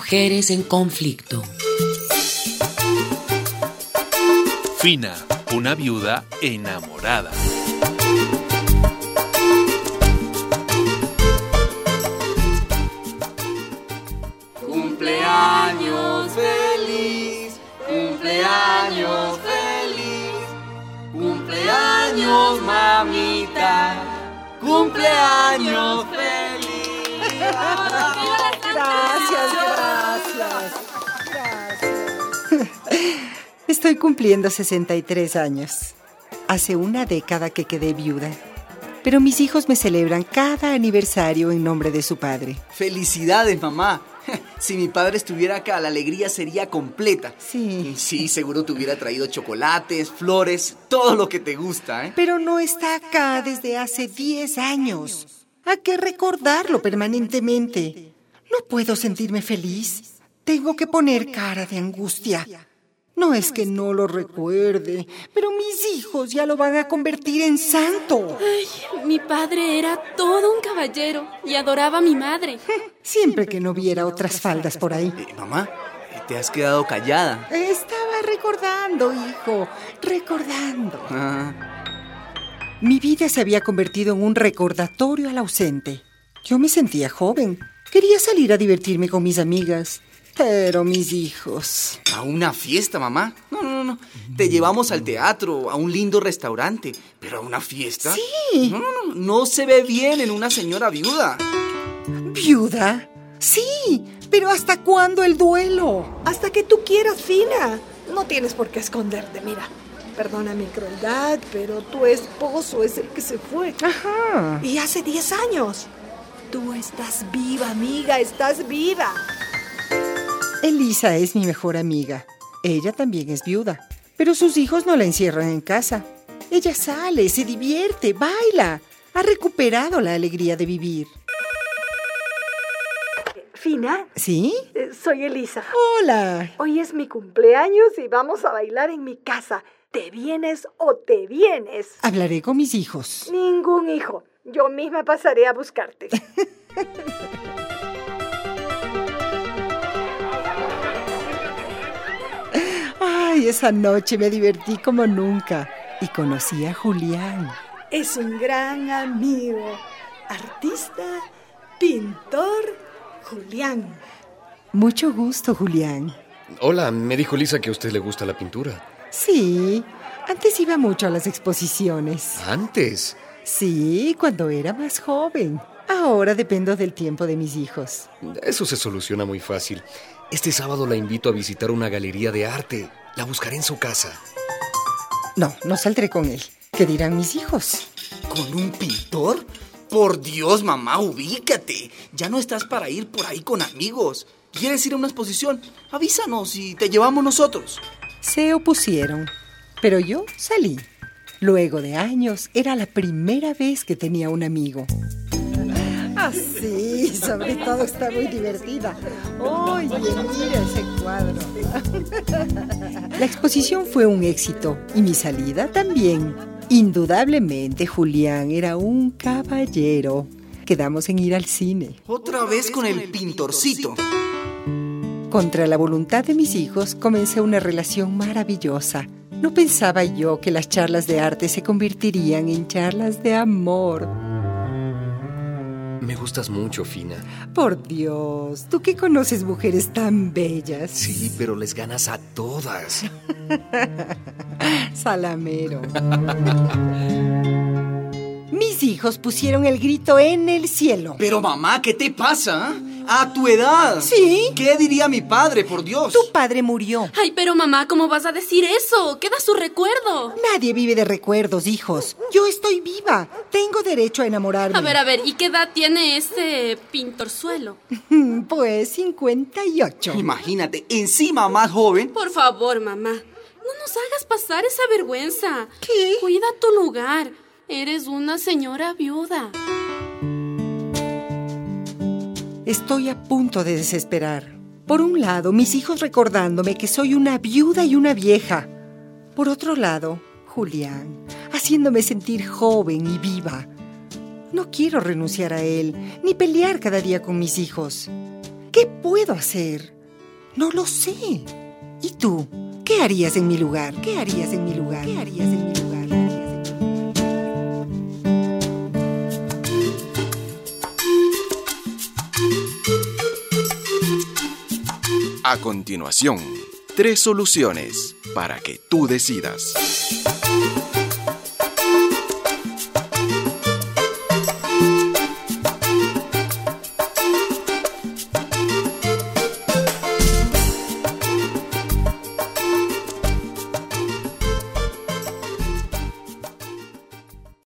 Mujeres en conflicto. Fina, una viuda enamorada. Cumpleaños feliz, cumpleaños feliz, cumpleaños mamita, cumpleaños feliz. Gracias. Estoy cumpliendo 63 años. Hace una década que quedé viuda. Pero mis hijos me celebran cada aniversario en nombre de su padre. ¡Felicidades, mamá! Si mi padre estuviera acá, la alegría sería completa. Sí. Sí, seguro te hubiera traído chocolates, flores, todo lo que te gusta, ¿eh? Pero no está acá desde hace 10 años. Hay que recordarlo permanentemente. No puedo sentirme feliz. Tengo que poner cara de angustia. No es que no lo recuerde, pero mis hijos ya lo van a convertir en santo. Ay, mi padre era todo un caballero y adoraba a mi madre. Siempre que no viera otras faldas por ahí. Mamá, te has quedado callada. Estaba recordando, hijo, recordando. Ah. Mi vida se había convertido en un recordatorio al ausente. Yo me sentía joven. Quería salir a divertirme con mis amigas. Pero mis hijos... ¿A una fiesta, mamá? No. Te llevamos al teatro, a un lindo restaurante. ¿Pero a una fiesta? Sí. No se ve bien en una señora viuda. ¿Viuda? Sí, pero ¿hasta cuándo el duelo? Hasta que tú quieras, Fina. No tienes por qué esconderte, mira. Perdona mi crueldad, pero tu esposo es el que se fue. Ajá. Y hace 10 años. Tú estás viva, amiga, estás viva. Elisa es mi mejor amiga. Ella también es viuda, pero sus hijos no la encierran en casa. Ella sale, se divierte, baila. Ha recuperado la alegría de vivir. Fina. ¿Sí? Soy Elisa. Hola. Hoy es mi cumpleaños y vamos a bailar en mi casa. ¿Te vienes o te vienes? Hablaré con mis hijos. Ningún hijo. Yo misma pasaré a buscarte. Ay, esa noche me divertí como nunca y conocí a Julián. Es un gran amigo, artista, pintor, Julián. Mucho gusto, Julián. Hola, me dijo Lisa que a usted le gusta la pintura. Sí, antes iba mucho a las exposiciones. ¿Antes? Sí, cuando era más joven. Ahora dependo del tiempo de mis hijos. Eso se soluciona muy fácil. Este sábado la invito a visitar una galería de arte. La buscaré en su casa. No saldré con él. ¿Qué dirán mis hijos? ¿Con un pintor? Por Dios, mamá, ubícate. Ya no estás para ir por ahí con amigos. ¿Quieres ir a una exposición? Avísanos y te llevamos nosotros. Se opusieron, pero yo salí. Luego de años, era la primera vez que tenía un amigo. Ah, sí, sobre todo está muy divertida. Oye, mira ese cuadro. La exposición fue un éxito y mi salida también. Indudablemente, Julián era un caballero. Quedamos en ir al cine. Otra vez con el pintorcito. Contra la voluntad de mis hijos, comencé una relación maravillosa. No pensaba yo que las charlas de arte se convertirían en charlas de amor. Me gustas mucho, Fina. Por Dios, ¿tú qué conoces mujeres tan bellas? Sí, pero les ganas a todas. Salamero. Mis hijos pusieron el grito en el cielo. Pero mamá, ¿qué te pasa? ¿A tu edad? ¿Sí? ¿Qué diría mi padre, por Dios? Tu padre murió. Ay, pero mamá, ¿cómo vas a decir eso? Queda su recuerdo. Nadie vive de recuerdos, hijos. Yo estoy viva. Tengo derecho a enamorarme. A ver, ¿y qué edad tiene ese pintorzuelo? Pues 58. Imagínate, encima más joven. Por favor, mamá, no nos hagas pasar esa vergüenza. ¿Qué? Cuida tu lugar. Eres una señora viuda. Estoy a punto de desesperar. Por un lado, mis hijos recordándome que soy una viuda y una vieja. Por otro lado, Julián, haciéndome sentir joven y viva. No quiero renunciar a él, ni pelear cada día con mis hijos. ¿Qué puedo hacer? No lo sé. ¿Y tú? ¿Qué harías en mi lugar? ¿Qué harías en mi lugar? ¿Qué harías en mi lugar? A continuación, 3 soluciones para que tú decidas.